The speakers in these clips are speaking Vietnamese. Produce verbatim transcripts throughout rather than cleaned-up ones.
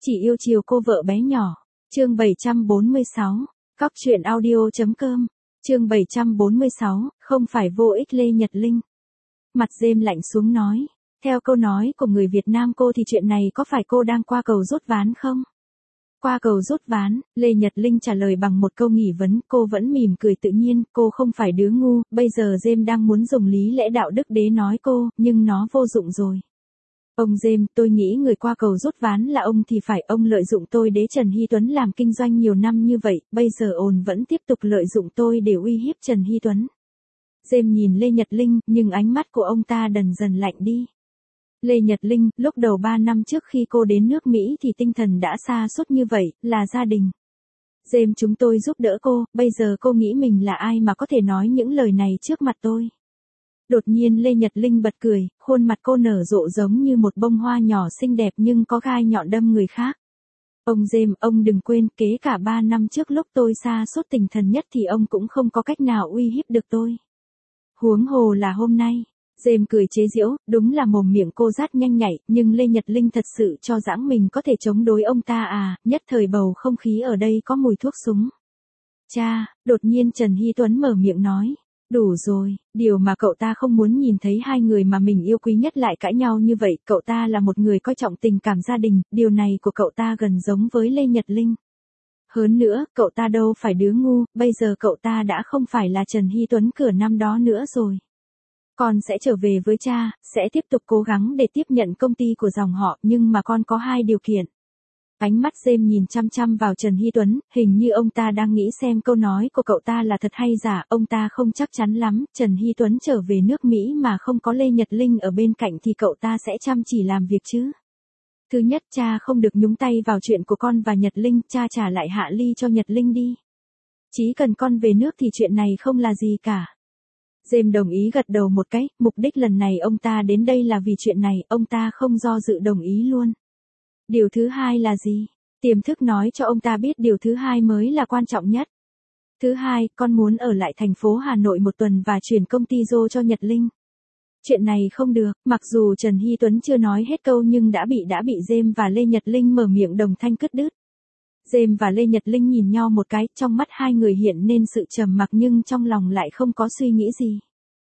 Chỉ yêu chiều cô vợ bé nhỏ. Chương bảy trăm bốn mươi sáu. Cóc truyện audio.com. Chương bảy trăm bốn mươi sáu, không phải vô ích Lê Nhật Linh. Mặt Dêm lạnh xuống nói, theo câu nói của người Việt Nam cô thì chuyện này có phải cô đang qua cầu rút ván không? Qua cầu rút ván, Lê Nhật Linh trả lời bằng một câu nghỉ vấn, cô vẫn mỉm cười tự nhiên, cô không phải đứa ngu, bây giờ Dêm đang muốn dùng lý lẽ đạo đức đế nói cô, nhưng nó vô dụng rồi. Ông Dêm, tôi nghĩ người qua cầu rút ván là ông thì phải, ông lợi dụng tôi đế Trần Hy Tuấn làm kinh doanh nhiều năm như vậy, bây giờ ồn vẫn tiếp tục lợi dụng tôi để uy hiếp Trần Hy Tuấn. Dêm nhìn Lê Nhật Linh, nhưng ánh mắt của ông ta dần dần lạnh đi. Lê Nhật Linh, lúc đầu ba năm trước khi cô đến nước Mỹ thì tinh thần đã sa sút như vậy, là gia đình. Dêm chúng tôi giúp đỡ cô, bây giờ cô nghĩ mình là ai mà có thể nói những lời này trước mặt tôi. Đột nhiên Lê Nhật Linh bật cười, khuôn mặt cô nở rộ giống như một bông hoa nhỏ xinh đẹp nhưng có gai nhọn đâm người khác. Ông Dêm, ông đừng quên, kể cả ba năm trước lúc tôi sa sút tinh thần nhất thì ông cũng không có cách nào uy hiếp được tôi. Huống hồ là hôm nay. Dêm cười chế giễu, đúng là mồm miệng cô rát nhanh nhạy, nhưng Lê Nhật Linh thật sự cho rằng mình có thể chống đối ông ta à, nhất thời bầu không khí ở đây có mùi thuốc súng. Cha, đột nhiên Trần Hy Tuấn mở miệng nói, đủ rồi, điều mà cậu ta không muốn nhìn thấy hai người mà mình yêu quý nhất lại cãi nhau như vậy, cậu ta là một người coi trọng tình cảm gia đình, điều này của cậu ta gần giống với Lê Nhật Linh. Hơn nữa, cậu ta đâu phải đứa ngu, bây giờ cậu ta đã không phải là Trần Hy Tuấn cửa năm đó nữa rồi. Con sẽ trở về với cha, sẽ tiếp tục cố gắng để tiếp nhận công ty của dòng họ, nhưng mà con có hai điều kiện. Ánh mắt Dêm nhìn chăm chăm vào Trần Hy Tuấn, hình như ông ta đang nghĩ xem câu nói của cậu ta là thật hay giả, ông ta không chắc chắn lắm, Trần Hy Tuấn trở về nước Mỹ mà không có Lê Nhật Linh ở bên cạnh thì cậu ta sẽ chăm chỉ làm việc chứ. Thứ nhất, cha không được nhúng tay vào chuyện của con và Nhật Linh, cha trả lại Hạ Ly cho Nhật Linh đi. Chỉ cần con về nước thì chuyện này không là gì cả. Dêm đồng ý gật đầu một cái, mục đích lần này ông ta đến đây là vì chuyện này, ông ta không do dự đồng ý luôn. Điều thứ hai là gì? Tiềm thức nói cho ông ta biết điều thứ hai mới là quan trọng nhất. Thứ hai, con muốn ở lại thành phố Hà Nội một tuần và chuyển công ty Dô cho Nhật Linh. Chuyện này không được, mặc dù Trần Hy Tuấn chưa nói hết câu nhưng đã bị đã bị Dêm và Lê Nhật Linh mở miệng đồng thanh cắt đứt. Dêm và Lê Nhật Linh nhìn nhau một cái, trong mắt hai người hiện nên sự trầm mặc nhưng trong lòng lại không có suy nghĩ gì.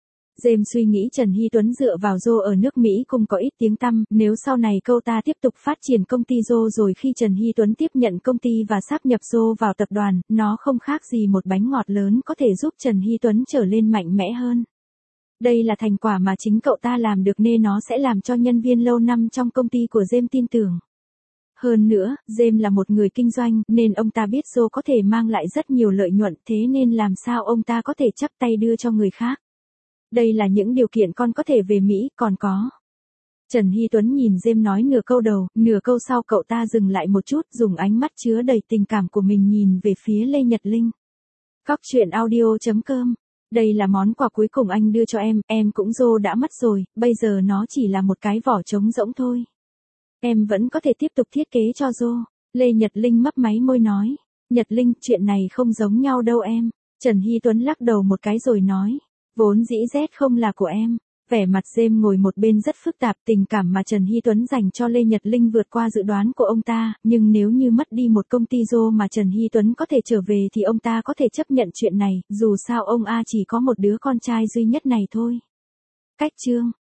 Dêm suy nghĩ Trần Hy Tuấn dựa vào Dô ở nước Mỹ cũng có ít tiếng tăm, nếu sau này câu ta tiếp tục phát triển công ty Dô rồi khi Trần Hy Tuấn tiếp nhận công ty và sáp nhập Dô vào tập đoàn, nó không khác gì một bánh ngọt lớn có thể giúp Trần Hy Tuấn trở lên mạnh mẽ hơn. Đây là thành quả mà chính cậu ta làm được nên nó sẽ làm cho nhân viên lâu năm trong công ty của Dêm tin tưởng. Hơn nữa, Dêm là một người kinh doanh, nên ông ta biết Dô có thể mang lại rất nhiều lợi nhuận, thế nên làm sao ông ta có thể chắp tay đưa cho người khác. Đây là những điều kiện con có thể về Mỹ, còn có. Trần Hy Tuấn nhìn Dêm nói nửa câu đầu, nửa câu sau cậu ta dừng lại một chút, dùng ánh mắt chứa đầy tình cảm của mình nhìn về phía Lê Nhật Linh. Cóc truyện audio.com. Đây là món quà cuối cùng anh đưa cho em, em cũng Dô đã mất rồi, bây giờ nó chỉ là một cái vỏ trống rỗng thôi. Em vẫn có thể tiếp tục thiết kế cho Dô. Lê Nhật Linh mấp máy môi nói. Nhật Linh, chuyện này không giống nhau đâu em. Trần Hy Tuấn lắc đầu một cái rồi nói. Vốn dĩ Z không là của em. Vẻ mặt Dêm ngồi một bên rất phức tạp, tình cảm mà Trần Hy Tuấn dành cho Lê Nhật Linh vượt qua dự đoán của ông ta, nhưng nếu như mất đi một công ty Dô mà Trần Hy Tuấn có thể trở về thì ông ta có thể chấp nhận chuyện này, dù sao ông A chỉ có một đứa con trai duy nhất này thôi. Cách chương.